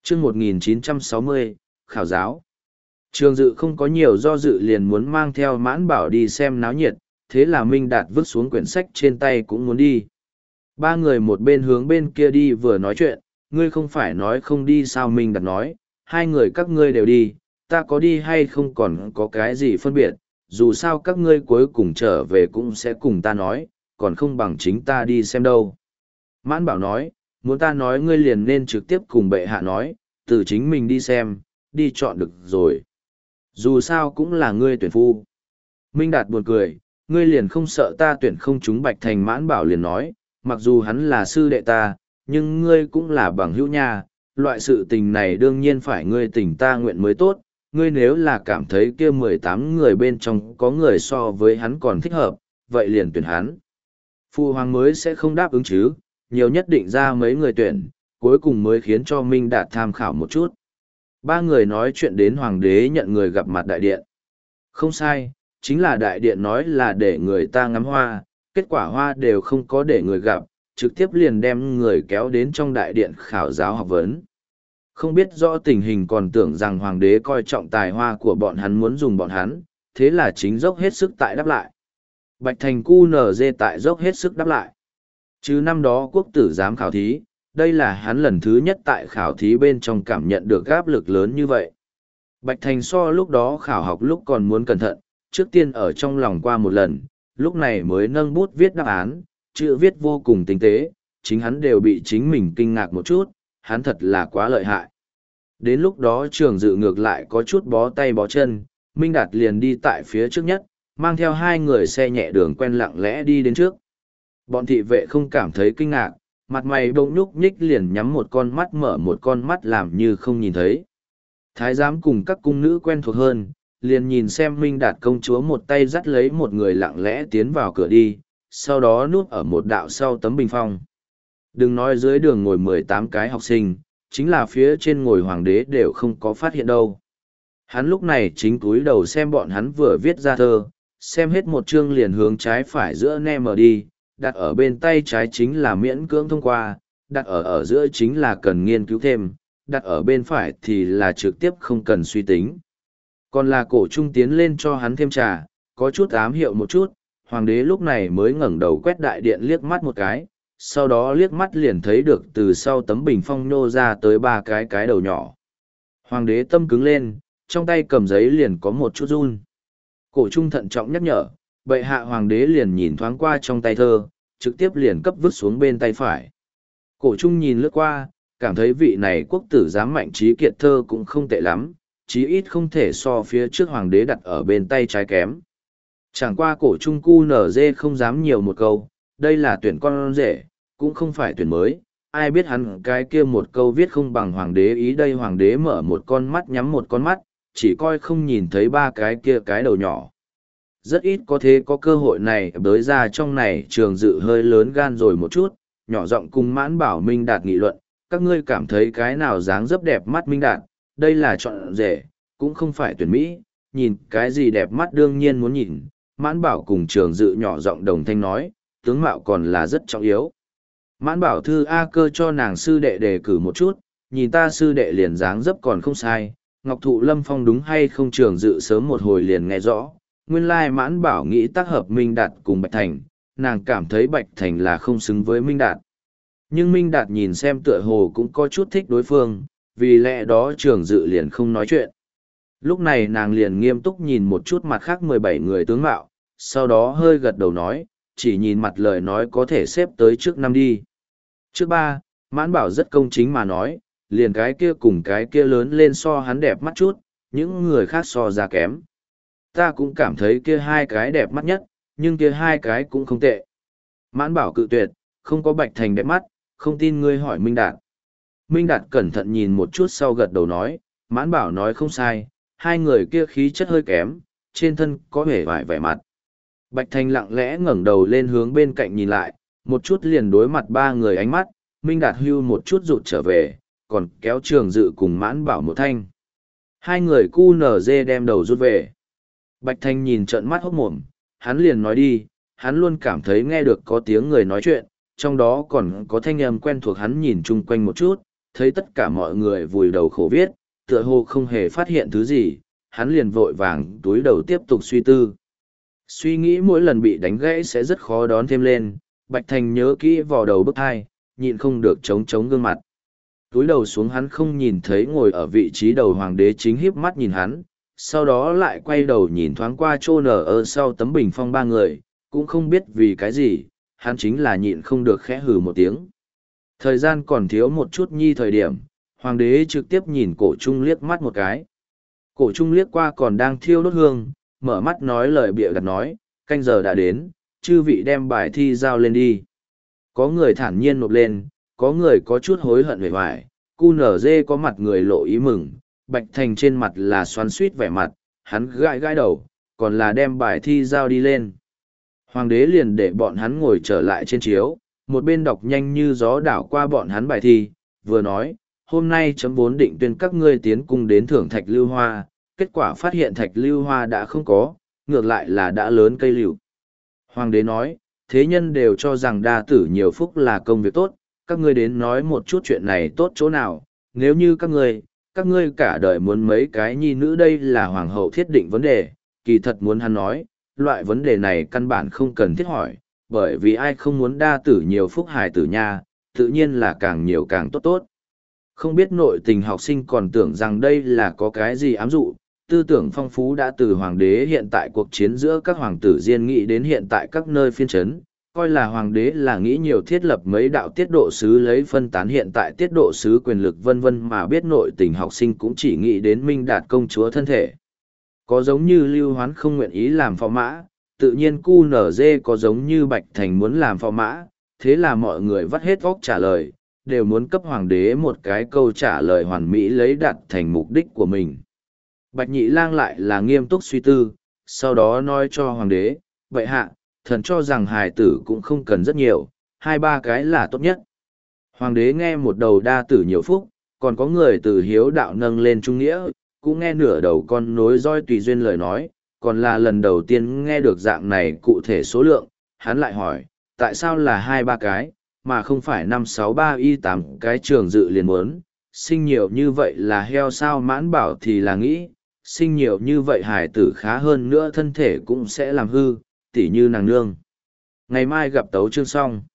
chương 1960, khảo giáo. Trường Dự không có nhiều do dự liền muốn mang theo Mãn Bảo đi xem náo nhiệt, thế là Minh Đạt vứt xuống quyển sách trên tay cũng muốn đi. Ba người một bên hướng bên kia đi vừa nói chuyện, ngươi không phải nói không đi sao? Minh Đạt nói, hai người các ngươi đều đi, ta có đi hay không còn có cái gì phân biệt, dù sao các ngươi cuối cùng trở về cũng sẽ cùng ta nói, còn không bằng chính ta đi xem đâu. Mãn Bảo nói, muốn ta nói ngươi liền nên trực tiếp cùng bệ hạ nói, từ chính mình đi xem, đi chọn được rồi. Dù sao cũng là ngươi tuyển phu. Minh Đạt buồn cười, ngươi liền không sợ ta tuyển không chúng Bạch Thành? Mãn Bảo liền nói, mặc dù hắn là sư đệ ta, nhưng ngươi cũng là bằng hữu nha, loại sự tình này đương nhiên phải ngươi tình ta nguyện mới tốt. Ngươi nếu là cảm thấy kia 18 người bên trong có người so với hắn còn thích hợp, vậy liền tuyển hắn. Phu hoàng mới sẽ không đáp ứng chứ, nhiều nhất định ra mấy người tuyển, cuối cùng mới khiến cho Minh Đạt tham khảo một chút. Ba người nói chuyện đến hoàng đế nhận người gặp mặt đại điện. Không sai, chính là đại điện nói là để người ta ngắm hoa, kết quả hoa đều không có để người gặp, trực tiếp liền đem người kéo đến trong đại điện khảo giáo học vấn. Không biết rõ tình hình còn tưởng rằng hoàng đế coi trọng tài hoa của bọn hắn muốn dùng bọn hắn, thế là chính dốc hết sức tại đáp lại. Bạch Thành QNZ tại dốc hết sức đáp lại. Chứ năm đó quốc tử giám khảo thí, đây là hắn lần thứ nhất tại khảo thí bên trong cảm nhận được áp lực lớn như vậy. Bạch Thành so lúc đó khảo học lúc còn muốn cẩn thận, trước tiên ở trong lòng qua một lần, lúc này mới nâng bút viết đáp án, chữ viết vô cùng tinh tế, chính hắn đều bị chính mình kinh ngạc một chút, hắn thật là quá lợi hại. Đến lúc đó Trường Dự ngược lại có chút bó tay bó chân, Minh Đạt liền đi tại phía trước nhất, mang theo hai người xe nhẹ đường quen lặng lẽ đi đến trước. Bọn thị vệ không cảm thấy kinh ngạc, mặt mày bỗng nhúc nhích liền nhắm một con mắt mở một con mắt làm như không nhìn thấy. Thái giám cùng các cung nữ quen thuộc hơn, liền nhìn xem Minh Đạt công chúa một tay dắt lấy một người lặng lẽ tiến vào cửa đi, sau đó núp ở một đạo sau tấm bình phong. Đừng nói dưới đường ngồi 18 cái học sinh, chính là phía trên ngồi hoàng đế đều không có phát hiện đâu. Hắn lúc này chính cúi đầu xem bọn hắn vừa viết ra thơ, xem hết một chương liền hướng trái phải giữa ne mở đi, đặt ở bên tay trái chính là miễn cưỡng thông qua, đặt ở giữa chính là cần nghiên cứu thêm, đặt ở bên phải thì là trực tiếp không cần suy tính. Còn là Cổ Trung tiến lên cho hắn thêm trà, có chút ám hiệu một chút, hoàng đế lúc này mới ngẩng đầu quét đại điện liếc mắt một cái, sau đó liếc mắt liền thấy được từ sau tấm bình phong nhô ra tới ba cái đầu nhỏ. Hoàng đế tâm cứng lên, trong tay cầm giấy liền có một chút run. Cổ Trung thận trọng nhắc nhở, bệ hạ. Hoàng đế liền nhìn thoáng qua trong tay thơ, trực tiếp liền cấp vứt xuống bên tay phải. Cổ Trung nhìn lướt qua, cảm thấy vị này quốc tử giám mạnh trí kiệt thơ cũng không tệ lắm, chí ít không thể so phía trước hoàng đế đặt ở bên tay trái kém. Chẳng qua Cổ Trung QNZ không dám nhiều một câu, đây là tuyển con rể, cũng không phải tuyển mới, ai biết hắn cái kia một câu viết không bằng hoàng đế ý. Đây hoàng đế mở một con mắt nhắm một con mắt, chỉ coi không nhìn thấy ba cái kia cái đầu nhỏ. Rất ít có thế có cơ hội này tới ra trong này. Trường Dự hơi lớn gan rồi một chút, nhỏ giọng cùng Mãn Bảo Minh Đạt nghị luận, các ngươi cảm thấy cái nào dáng dấp đẹp mắt? Minh Đạt, đây là chọn rể, cũng không phải tuyển Mỹ, nhìn cái gì đẹp mắt đương nhiên muốn nhìn. Mãn Bảo cùng Trường Dự nhỏ giọng đồng thanh nói, tướng mạo còn là rất trọng yếu. Mãn Bảo thư A Cơ cho nàng sư đệ đề cử một chút, nhìn ta sư đệ liền dáng dấp còn không sai, Ngọc Thụ Lâm Phong đúng hay không? Trường Dự sớm một hồi liền nghe rõ, nguyên lai Mãn Bảo nghĩ tác hợp Minh Đạt cùng Bạch Thành, nàng cảm thấy Bạch Thành là không xứng với Minh Đạt. Nhưng Minh Đạt nhìn xem tựa hồ cũng có chút thích đối phương, vì lẽ đó Trường Dự liền không nói chuyện. Lúc này nàng liền nghiêm túc nhìn một chút mặt khác 17 người tướng mạo, sau đó hơi gật đầu nói, chỉ nhìn mặt lời nói có thể xếp tới trước 5 đi. Trước 3, Mãn Bảo rất công chính mà nói, liền cái kia cùng cái kia lớn lên so hắn đẹp mắt chút, những người khác so ra kém. Ta cũng cảm thấy kia hai cái đẹp mắt nhất, nhưng kia hai cái cũng không tệ. Mãn Bảo cự tuyệt, không có Bạch Thành đẹp mắt, không tin ngươi hỏi Minh Đạt. Minh Đạt cẩn thận nhìn một chút sau gật đầu nói, Mãn Bảo nói không sai, hai người kia khí chất hơi kém, trên thân có vẻ vài vẻ mặt. Bạch Thành lặng lẽ ngẩng đầu lên hướng bên cạnh nhìn lại, một chút liền đối mặt ba người ánh mắt, Minh Đạt hưu một chút rụt trở về, còn kéo Trường Dự cùng Mãn Bảo một thanh. Hai người QNZ đem đầu rút về. Bạch Thành nhìn trợn mắt hốc mồm, hắn liền nói đi, hắn luôn cảm thấy nghe được có tiếng người nói chuyện, trong đó còn có thanh âm quen thuộc. Hắn nhìn chung quanh một chút, thấy tất cả mọi người vùi đầu khổ viết, tựa hồ không hề phát hiện thứ gì, hắn liền vội vàng túi đầu tiếp tục suy tư. Suy nghĩ mỗi lần bị đánh gãy sẽ rất khó đón thêm lên, Bạch Thành nhớ kỹ vào đầu bức hai, nhịn không được chống gương mặt. Túi đầu xuống hắn không nhìn thấy ngồi ở vị trí đầu hoàng đế chính híp mắt nhìn hắn, sau đó lại quay đầu nhìn thoáng qua chô nở ở sau tấm bình phong ba người, cũng không biết vì cái gì, hắn chính là nhịn không được khẽ hừ một tiếng. Thời gian còn thiếu một chút nhi thời điểm, hoàng đế trực tiếp nhìn cổ trung liếc mắt một cái. Cổ trung liếc qua còn đang thiêu đốt hương, mở mắt nói lời bịa đặt nói, canh giờ đã đến, chư vị đem bài thi giao lên đi. Có người thản nhiên nộp lên, có người có chút hối hận vẻ vải, cu nở dê có mặt người lộ ý mừng, Bạch Thành trên mặt là xoắn suýt vẻ mặt, hắn gãi gãi đầu, còn là đem bài thi giao đi lên. Hoàng đế liền để bọn hắn ngồi trở lại trên chiếu, một bên đọc nhanh như gió đảo qua bọn hắn bài thi, vừa nói, hôm nay chấm vốn định tuyên các ngươi tiến cung đến thưởng thạch lưu hoa, kết quả phát hiện thạch lưu hoa đã không có, ngược lại là đã lớn cây liễu. Hoàng đế nói, thế nhân đều cho rằng đa tử nhiều phúc là công việc tốt, các ngươi đến nói một chút chuyện này tốt chỗ nào, nếu như các ngươi cả đời muốn mấy cái nhi nữ đây là hoàng hậu thiết định vấn đề, kỳ thật muốn hắn nói, loại vấn đề này căn bản không cần thiết hỏi, bởi vì ai không muốn đa tử nhiều phúc hài tử nha, tự nhiên là càng nhiều càng tốt tốt. Không biết nội tình học sinh còn tưởng rằng đây là có cái gì ám dụ, tư tưởng phong phú đã từ hoàng đế hiện tại cuộc chiến giữa các hoàng tử diên nghĩ đến hiện tại các nơi phiên trấn, coi là hoàng đế là nghĩ nhiều thiết lập mấy đạo tiết độ sứ lấy phân tán hiện tại tiết độ sứ quyền lực vân vân mà biết nội tình học sinh cũng chỉ nghĩ đến Minh Đạt công chúa thân thể. Có giống như Lưu Hoán không nguyện ý làm phò mã, tự nhiên cu nở dê có giống như Bạch Thành muốn làm phò mã, thế là mọi người vắt hết óc trả lời, đều muốn cấp hoàng đế một cái câu trả lời hoàn mỹ lấy đạt thành mục đích của mình. Bạch Nhị Lang lại là nghiêm túc suy tư, sau đó nói cho hoàng đế, vậy hạ, thần cho rằng hài tử cũng không cần rất nhiều, 2-3 cái là tốt nhất. Hoàng đế nghe một đầu đa tử nhiều phúc, còn có người từ hiếu đạo nâng lên trung nghĩa, cũng nghe nửa đầu con nối roi tùy duyên lời nói, còn là lần đầu tiên nghe được dạng này cụ thể số lượng, hắn lại hỏi, tại sao là 2-3 cái, mà không phải 5-6-3-8 cái trường dự liền muốn, sinh nhiều như vậy là heo sao mãn bảo thì là nghĩ, sinh nhiều như vậy hài tử khá hơn nữa thân thể cũng sẽ làm hư, tỉ như nàng nương. Ngày mai gặp tấu chương xong.